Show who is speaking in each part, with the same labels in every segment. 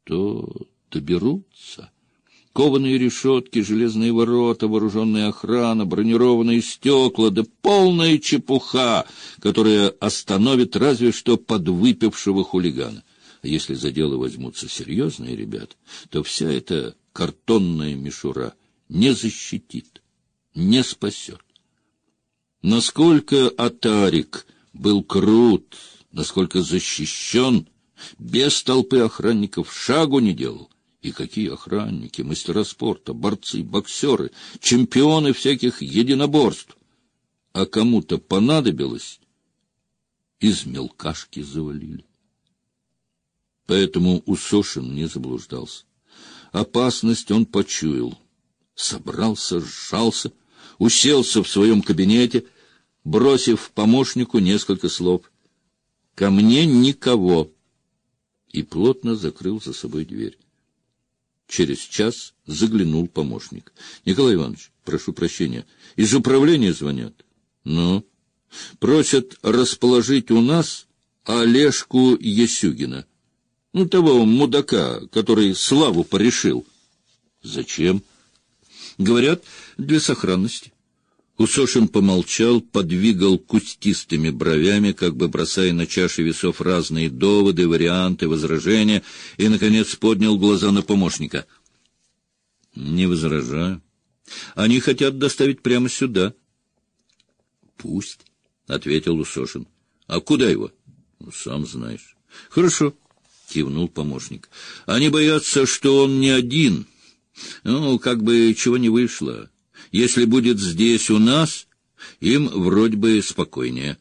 Speaker 1: то доберутся. Кованые решетки, железные ворота, вооруженная охрана, бронированные стекла, да полная чепуха, которая остановит разве что подвыпившего хулигана. А если за дело возьмутся серьезные ребята, то вся эта картонная мишура не защитит, не спасет. Насколько Атарик был крут, насколько защищен, без толпы охранников шагу не делал. И какие охранники, мастера спорта, борцы, боксеры, чемпионы всяких единоборств. А кому-то понадобилось, из мелкашки завалили. Поэтому Усошин не заблуждался. Опасность он почуял. Собрался, сжался, уселся в своем кабинете, бросив помощнику несколько слов. «Ко мне никого!» и плотно закрыл за собой дверь. Через час заглянул помощник. — Николай Иванович, прошу прощения, из управления звонят. — Ну? — Просят расположить у нас Олежку Есюгина. Ну, того мудака, который славу порешил. — Зачем? — Говорят, для сохранности. Усошин помолчал, подвигал кустистыми бровями, как бы бросая на чаши весов разные доводы, варианты, возражения, и, наконец, поднял глаза на помощника. — Не возражаю. Они хотят доставить прямо сюда. — Пусть, — ответил Усошин. — А куда его? — Сам знаешь. — Хорошо, — кивнул помощник. — Они боятся, что он не один. Ну, как бы чего не вышло. Если будет здесь у нас, им вроде бы спокойнее.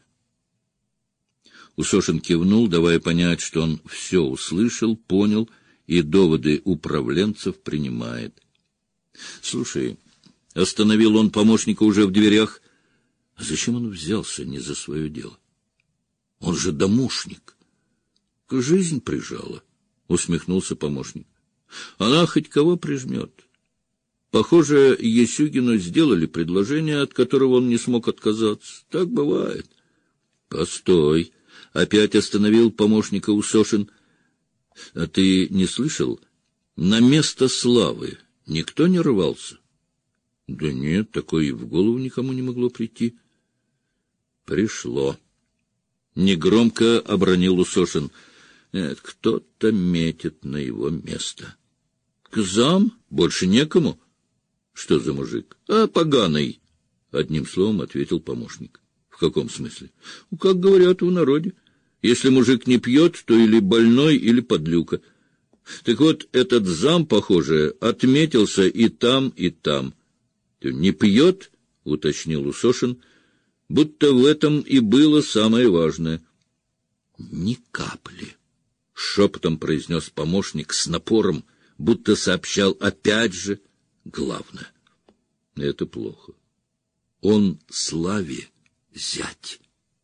Speaker 1: Усошин кивнул, давая понять, что он все услышал, понял и доводы управленцев принимает. — Слушай, — остановил он помощника уже в дверях, — зачем он взялся не за свое дело? Он же домушник. — Жизнь прижала, — усмехнулся помощник. — Она хоть кого прижмет. Похоже, Есюгину сделали предложение, от которого он не смог отказаться. Так бывает. — Постой! — опять остановил помощника Усошин. — А ты не слышал? На место Славы никто не рвался? — Да нет, такое и в голову никому не могло прийти. — Пришло. Негромко обронил Усошин. Нет, кто-то метит на его место. — К зам? Больше некому? — Что за мужик? — А, поганый, — одним словом ответил помощник. — В каком смысле? — Как говорят в народе. Если мужик не пьет, то или больной, или подлюка. Так вот, этот зам, похоже, отметился и там, и там. — Не пьет? — уточнил Усошин. — Будто в этом и было самое важное. — Ни капли, — шепотом произнес помощник с напором, будто сообщал опять же главное. Это плохо. Он Славе зять.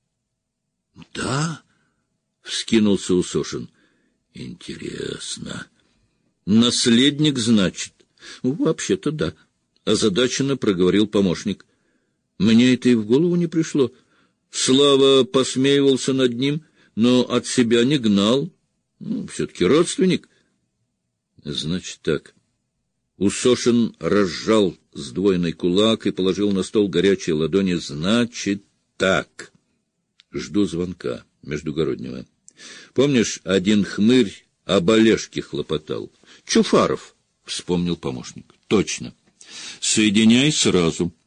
Speaker 1: — Да? — вскинулся Усошин. — Интересно. — Наследник, значит? — Вообще-то да. — озадаченно проговорил помощник. — Мне это и в голову не пришло. Слава посмеивался над ним, но от себя не гнал. Все-таки родственник. — Значит так. Усошин разжал сдвоенный кулак и положил на стол горячие ладони. Значит так. Жду звонка междугороднего. Помнишь, один хмырь об Олежке хлопотал? Чуфаров, вспомнил помощник. Точно. Соединяй сразу.